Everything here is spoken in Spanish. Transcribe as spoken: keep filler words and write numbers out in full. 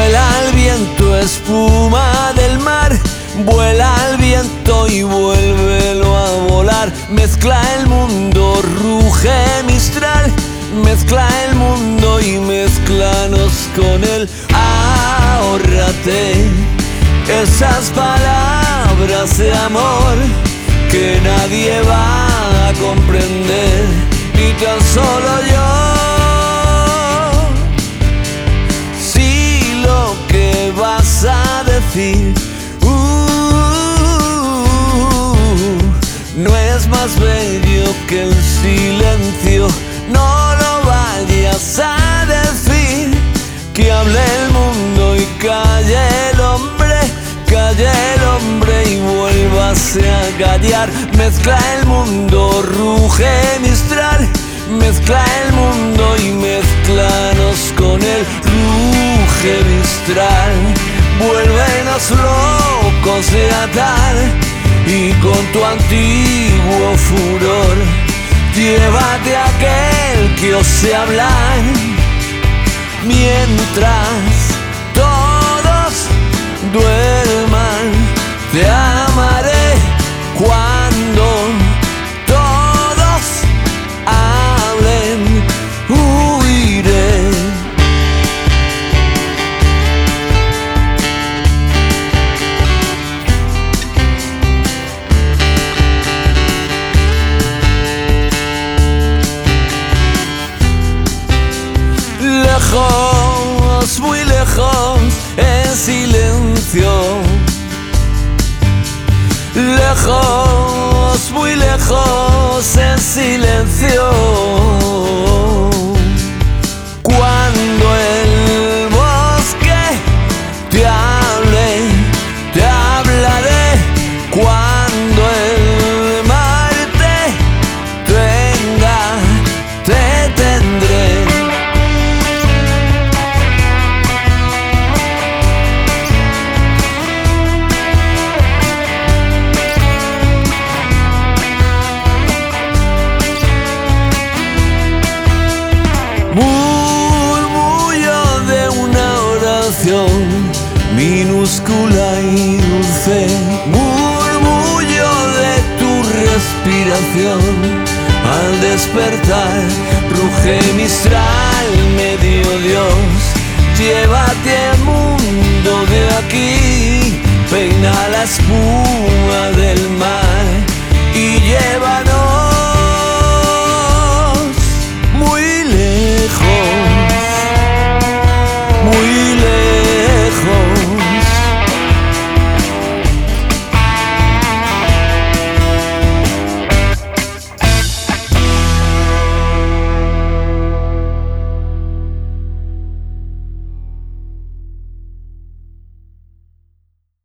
Vuela el viento, espuma del mar, vuela el viento y vuélvelo a volar. Mezcla el mundo, ruge Mistral, mezcla el mundo y mezclanos con él. Ahórrate esas palabras de amor que nadie va a comprender, ni tan solo yo. Si lo que vas a decir uh, no es más bello que el silencio, no lo vayas a decir. Que hable el mundo y calle el hombre, calle el hombre y vuélvase a callar. Mezcla el mundo, ruge Mistral, mezcla el mundo y mezclanos con él. Ruge Mistral, vuélvenos locos de atar y con tu antiguo furor llévate a aquel que ose hablar. Mientras todos duerman, te amaré. Cuando todos hablen, huiré. Lejos, muy lejos, en silencio. Lejos, muy lejos, en silencio. Cuando el bosque te hable, te hablaré. Cuando el mar te tenga, te tendré. Murmullo de una oración minúscula y dulce, murmullo de tu respiración. Al despertar, ruge Mistral, medio Dios, llévate al mundo.